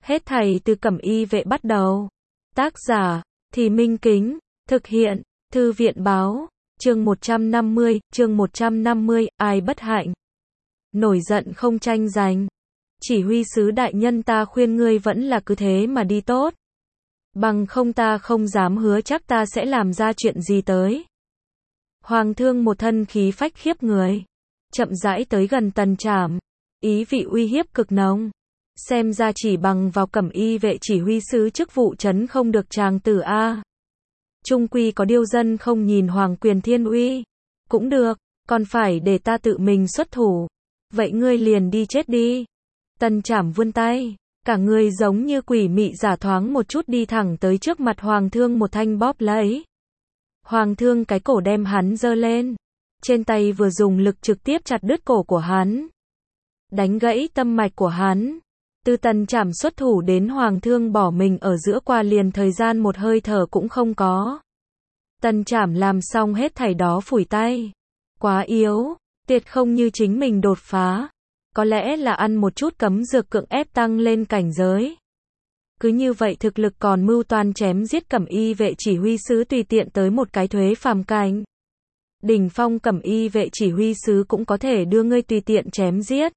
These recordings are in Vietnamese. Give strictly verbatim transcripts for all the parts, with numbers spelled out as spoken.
Hết thảy từ Cẩm Y Vệ bắt đầu. Tác giả, Thì Minh Kính, thực hiện, Thư viện báo, chương một trăm năm mươi, chương một trăm năm mươi, ai bất hạnh. Nổi giận không tranh giành. Chỉ huy sứ đại nhân, ta khuyên ngươi vẫn là cứ thế mà đi tốt. Bằng không ta không dám hứa chắc ta sẽ làm ra chuyện gì tới. Hoàng thương một thân khí phách khiếp người. Chậm rãi tới gần Tần Trảm. Ý vị uy hiếp cực nồng. Xem ra chỉ bằng vào Cẩm Y Vệ chỉ huy sứ chức vụ trấn không được tràng tử a. Trung quy có điêu dân không nhìn hoàng quyền thiên uy. Cũng được, còn phải để ta tự mình xuất thủ. Vậy ngươi liền đi chết đi. Tần Trảm vươn tay, cả người giống như quỷ mị giả thoáng một chút đi thẳng tới trước mặt Hoàng thương một thanh bóp lấy. Hoàng thương cái cổ đem hắn giơ lên. Trên tay vừa dùng lực trực tiếp chặt đứt cổ của hắn. Đánh gãy tâm mạch của hắn. Từ Tần Trảm xuất thủ đến Hoàng thương bỏ mình ở giữa qua liền thời gian một hơi thở cũng không có. Tần Trảm làm xong hết thảy đó phủi tay. Quá yếu, tuyệt không như chính mình đột phá. Có lẽ là ăn một chút cấm dược cưỡng ép tăng lên cảnh giới. Cứ như vậy thực lực còn mưu toan chém giết Cẩm Y Vệ chỉ huy sứ tùy tiện tới một cái thuế phàm cảnh. Đỉnh phong Cẩm Y Vệ chỉ huy sứ cũng có thể đưa ngươi tùy tiện chém giết.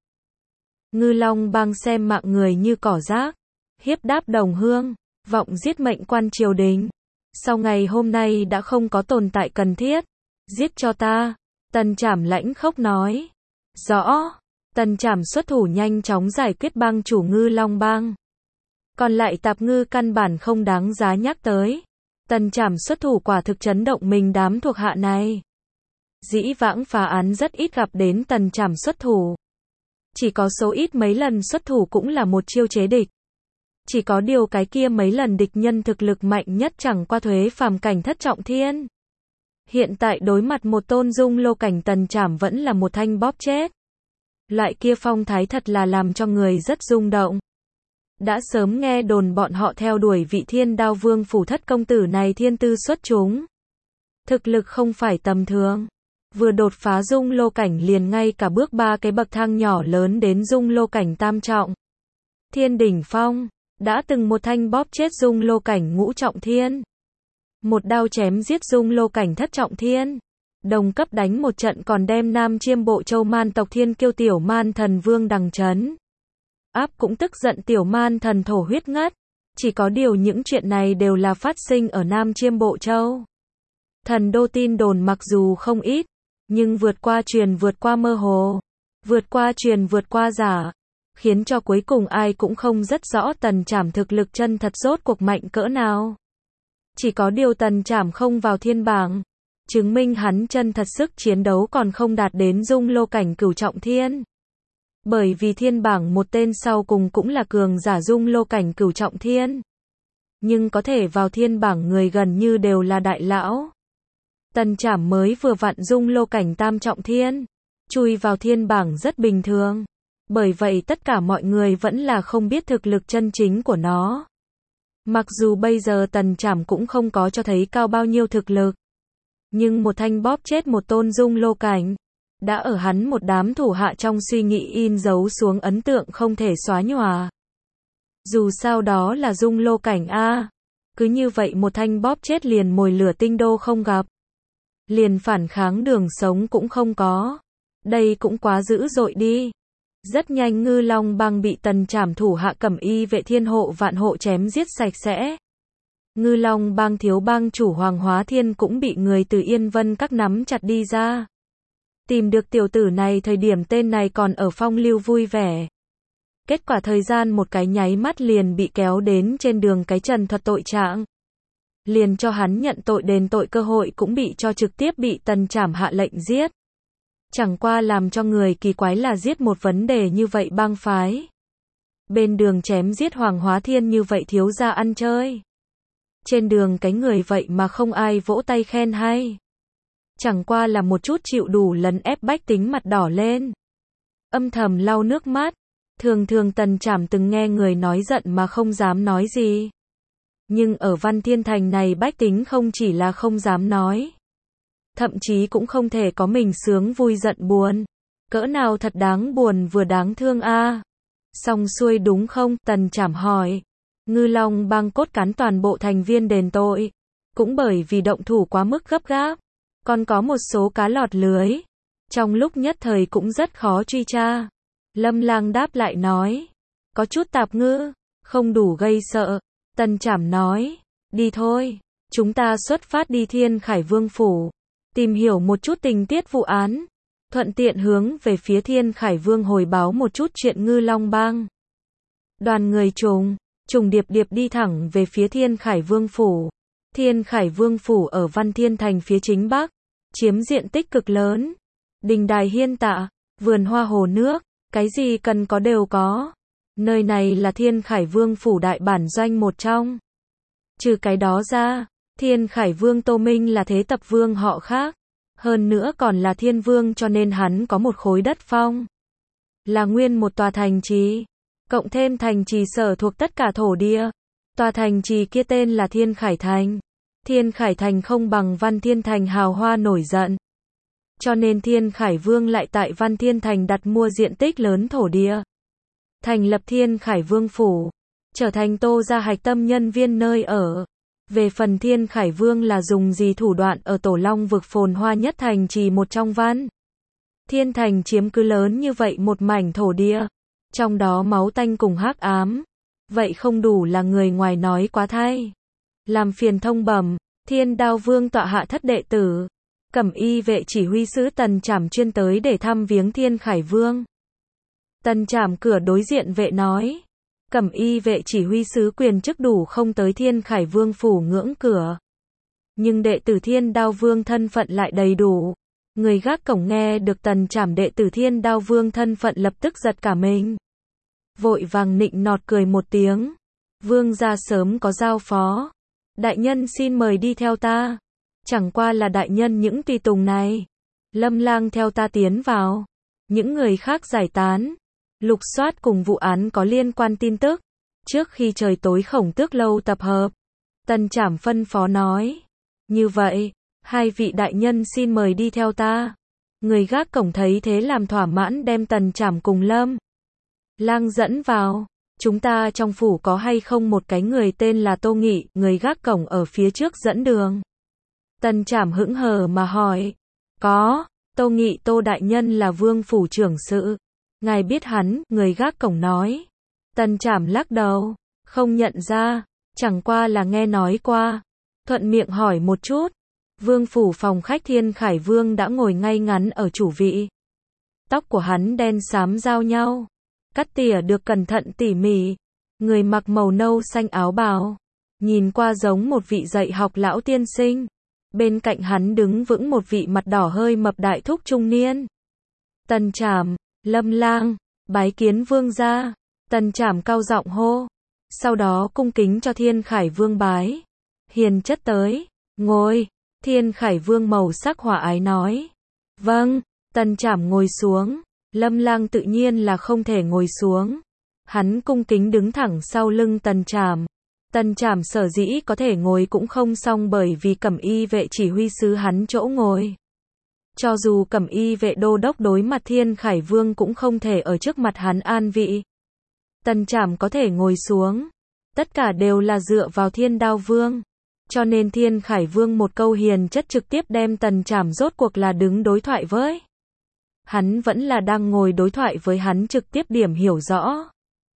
Ngư Long Bang xem mạng người như cỏ rác, hiếp đáp đồng hương, vọng giết mệnh quan triều đình. Sau ngày hôm nay đã không có tồn tại cần thiết. Giết cho ta. Tần Trảm lãnh khốc nói. Rõ. Tần Trảm xuất thủ nhanh chóng giải quyết bang chủ Ngư Long Bang. Còn lại tạp ngư căn bản không đáng giá nhắc tới. Tần Trảm xuất thủ quả thực chấn động mình đám thuộc hạ này. Dĩ vãng phá án rất ít gặp đến Tần Trảm xuất thủ. Chỉ có số ít mấy lần xuất thủ cũng là một chiêu chế địch. Chỉ có điều cái kia mấy lần địch nhân thực lực mạnh nhất chẳng qua thuế phàm cảnh thất trọng thiên. Hiện tại đối mặt một tôn dung lô cảnh, Tần Trảm vẫn là một thanh bóp chết. Loại kia phong thái thật là làm cho người rất rung động. Đã sớm nghe đồn bọn họ theo đuổi vị Thiên Đao Vương phủ thất công tử này thiên tư xuất chúng. Thực lực không phải tầm thường. Vừa đột phá dung lô cảnh liền ngay cả bước ba cái bậc thang nhỏ lớn đến dung lô cảnh tam trọng. Thiên đỉnh phong, đã từng một thanh bóp chết dung lô cảnh ngũ trọng thiên. Một đao chém giết dung lô cảnh thất trọng thiên. Đồng cấp đánh một trận còn đem Nam Chiêm Bộ Châu Man tộc thiên kiêu Tiểu Man Thần Vương đằng chấn. Áp cũng tức giận Tiểu Man Thần thổ huyết ngất. Chỉ có điều những chuyện này đều là phát sinh ở Nam Chiêm Bộ Châu. Thần đô tin đồn mặc dù không ít, nhưng vượt qua truyền vượt qua mơ hồ, vượt qua truyền vượt qua giả, khiến cho cuối cùng ai cũng không rất rõ Tần Trảm thực lực chân thật rốt cuộc mạnh cỡ nào. Chỉ có điều Tần Trảm không vào thiên bảng, chứng minh hắn chân thật sức chiến đấu còn không đạt đến dung lô cảnh cửu trọng thiên. Bởi vì thiên bảng một tên sau cùng cũng là cường giả dung lô cảnh cửu trọng thiên. Nhưng có thể vào thiên bảng người gần như đều là đại lão. Tần Trảm mới vừa vặn dung lô cảnh tam trọng thiên. Chui vào thiên bảng rất bình thường. Bởi vậy tất cả mọi người vẫn là không biết thực lực chân chính của nó. Mặc dù bây giờ Tần Trảm cũng không có cho thấy cao bao nhiêu thực lực. Nhưng một thanh bóp chết một tôn dung lô cảnh, đã ở hắn một đám thủ hạ trong suy nghĩ in dấu xuống ấn tượng không thể xóa nhòa. Dù sao đó là dung lô cảnh a. Cứ như vậy một thanh bóp chết liền mồi lửa tinh đô không gặp. Liền phản kháng đường sống cũng không có. Đây cũng quá dữ dội đi. Rất nhanh Ngư Long Bang bị Tần Trảm thủ hạ Cẩm Y Vệ thiên hộ vạn hộ chém giết sạch sẽ. Ngư Long Bang thiếu bang chủ Hoàng Hóa Thiên cũng bị người từ Yên Vân các nắm chặt đi ra. Tìm được tiểu tử này thời điểm tên này còn ở phong lưu vui vẻ. Kết quả thời gian một cái nháy mắt liền bị kéo đến trên đường cái trần thuật tội trạng. Liền cho hắn nhận tội đền tội cơ hội cũng bị cho, trực tiếp bị Tần Trảm hạ lệnh giết. Chẳng qua làm cho người kỳ quái là giết một vấn đề như vậy bang phái. Bên đường chém giết Hoàng Hóa Thiên như vậy thiếu gia ăn chơi. Trên đường cái người vậy mà không ai vỗ tay khen hay. Chẳng qua là một chút chịu đủ lấn ép bách tính mặt đỏ lên. Âm thầm lau nước mắt. Thường thường Tần Trảm từng nghe người nói giận mà không dám nói gì. Nhưng ở Văn Thiên Thành này bách tính không chỉ là không dám nói. Thậm chí cũng không thể có mình sướng vui giận buồn. Cỡ nào thật đáng buồn vừa đáng thương a. Xong xuôi đúng không? Tần Trảm hỏi. Ngư Long Bang cốt cán toàn bộ thành viên đền tội. Cũng bởi vì động thủ quá mức gấp gáp. Còn có một số cá lọt lưới. Trong lúc nhất thời cũng rất khó truy tra. Lâm Lang đáp lại nói. Có chút tạp ngữ. Không đủ gây sợ. Tần Trảm nói. Đi thôi. Chúng ta xuất phát đi Thiên Khải Vương Phủ. Tìm hiểu một chút tình tiết vụ án. Thuận tiện hướng về phía Thiên Khải Vương hồi báo một chút chuyện Ngư Long Bang. Đoàn người trùng, trùng điệp điệp đi thẳng về phía Thiên Khải Vương Phủ. Thiên Khải Vương Phủ ở Văn Thiên Thành phía chính bắc, chiếm diện tích cực lớn. Đình đài hiên tạ, vườn hoa hồ nước, cái gì cần có đều có. Nơi này là Thiên Khải Vương Phủ đại bản doanh một trong. Trừ cái đó ra, Thiên Khải Vương Tô Minh là thế tập vương họ khác. Hơn nữa còn là thiên vương cho nên hắn có một khối đất phong. Là nguyên một tòa thành trì. Cộng thêm thành trì sở thuộc tất cả thổ địa. Tòa thành trì kia tên là Thiên Khải Thành. Thiên Khải Thành không bằng Văn Thiên Thành hào hoa nổi giận. Cho nên Thiên Khải Vương lại tại Văn Thiên Thành đặt mua diện tích lớn thổ địa. Thành lập Thiên Khải Vương Phủ. Trở thành Tô gia hạch tâm nhân viên nơi ở. Về phần Thiên Khải Vương là dùng gì thủ đoạn ở Tổ Long vực phồn hoa nhất thành trì một trong Văn Thiên Thành chiếm cứ lớn như vậy một mảnh thổ địa. Trong đó máu tanh cùng hắc ám. Vậy không đủ là người ngoài nói quá thay. Làm phiền thông bẩm, Thiên Đao Vương tọa hạ thất đệ tử. Cẩm y vệ chỉ huy sứ Tần Trảm chuyên tới để thăm viếng Thiên Khải Vương. Tần Trảm cửa đối diện vệ nói. Cẩm y vệ chỉ huy sứ quyền chức đủ không tới Thiên Khải Vương Phủ ngưỡng cửa. Nhưng đệ tử Thiên Đao Vương thân phận lại đầy đủ. Người gác cổng nghe được Tần Trảm đệ tử Thiên Đao Vương thân phận lập tức giật cả mình. Vội vàng nịnh nọt cười một tiếng. Vương gia sớm có giao phó. Đại nhân xin mời đi theo ta. Chẳng qua là đại nhân những tùy tùng này. Lâm Lang theo ta tiến vào. Những người khác giải tán. Lục soát cùng vụ án có liên quan tin tức. Trước khi trời tối Khổng Tước lâu tập hợp. Tần Trảm phân phó nói. Như vậy, hai vị đại nhân xin mời đi theo ta. Người gác cổng thấy thế làm thỏa mãn đem Tần Trảm cùng Lâm Lang dẫn vào. Chúng ta trong phủ có hay không một cái người tên là Tô Nghị, người gác cổng ở phía trước dẫn đường. Tần Trảm hững hờ mà hỏi. Có, Tô Nghị Tô đại nhân là vương phủ trưởng sự. Ngài biết hắn, người gác cổng nói. Tần Trảm lắc đầu, không nhận ra, chẳng qua là nghe nói qua. Thuận miệng hỏi một chút. Vương phủ phòng khách Thiên Khải Vương đã ngồi ngay ngắn ở chủ vị. Tóc của hắn đen xám giao nhau. Cắt tỉa được cẩn thận tỉ mỉ. Người mặc màu nâu xanh áo bào. Nhìn qua giống một vị dạy học lão tiên sinh. Bên cạnh hắn đứng vững một vị mặt đỏ hơi mập đại thúc trung niên. Tần Trảm, Lâm Lang, bái kiến vương gia. Tần Trảm cao giọng hô. Sau đó cung kính cho Thiên Khải Vương bái. Hiền chất tới, ngồi. Thiên Khải Vương màu sắc hòa ái nói. Vâng, Tần Trảm ngồi xuống. Lâm Lang tự nhiên là không thể ngồi xuống. Hắn cung kính đứng thẳng sau lưng Tần Trảm. Tần Trảm sở dĩ có thể ngồi cũng không xong bởi vì Cẩm y vệ chỉ huy sứ hắn chỗ ngồi. Cho dù Cẩm y vệ đô đốc đối mặt Thiên Khải Vương cũng không thể ở trước mặt hắn an vị. Tần Trảm có thể ngồi xuống. Tất cả đều là dựa vào Thiên Đao Vương. Cho nên Thiên Khải Vương một câu hiền chất trực tiếp đem Tần Trảm rốt cuộc là đứng đối thoại với. Hắn vẫn là đang ngồi đối thoại với hắn trực tiếp điểm hiểu rõ.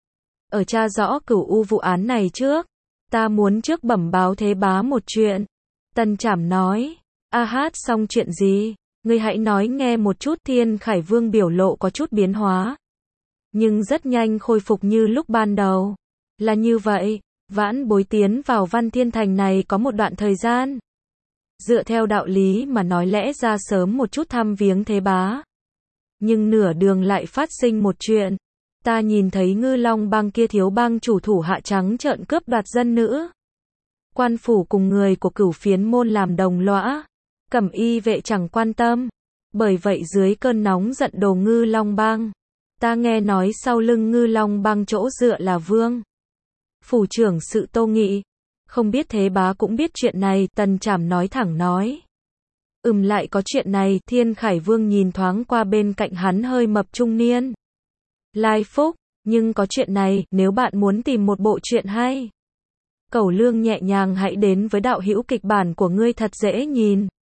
Ở tra rõ cửu u vụ án này trước. Ta muốn trước bẩm báo thế bá một chuyện. Tần Trảm nói. A hát xong chuyện gì? Ngươi hãy nói nghe một chút. Thiên Khải Vương biểu lộ có chút biến hóa. Nhưng rất nhanh khôi phục như lúc ban đầu. Là như vậy, vãn bối tiến vào Văn Thiên Thành này có một đoạn thời gian. Dựa theo đạo lý mà nói lẽ ra sớm một chút thăm viếng thế bá. Nhưng nửa đường lại phát sinh một chuyện. Ta nhìn thấy Ngư Long Bang kia thiếu bang chủ thủ hạ trắng trợn cướp đoạt dân nữ. Quan phủ cùng người của Cửu Phiến môn làm đồng lõa. Cẩm y vệ chẳng quan tâm. Bởi vậy dưới cơn nóng giận đồ Ngư Long Bang. Ta nghe nói sau lưng Ngư Long Bang chỗ dựa là vương phủ trưởng sự Tô Nghị. Không biết thế bá cũng biết chuyện này. Tần Trảm nói thẳng nói. Ừm lại có chuyện này. Thiên Khải Vương nhìn thoáng qua bên cạnh hắn hơi mập trung niên. Lai Phúc, Nhưng có chuyện này, nếu bạn muốn tìm một bộ truyện hay, cẩu lương nhẹ nhàng hãy đến với đạo hữu kịch bản của ngươi thật dễ nhìn.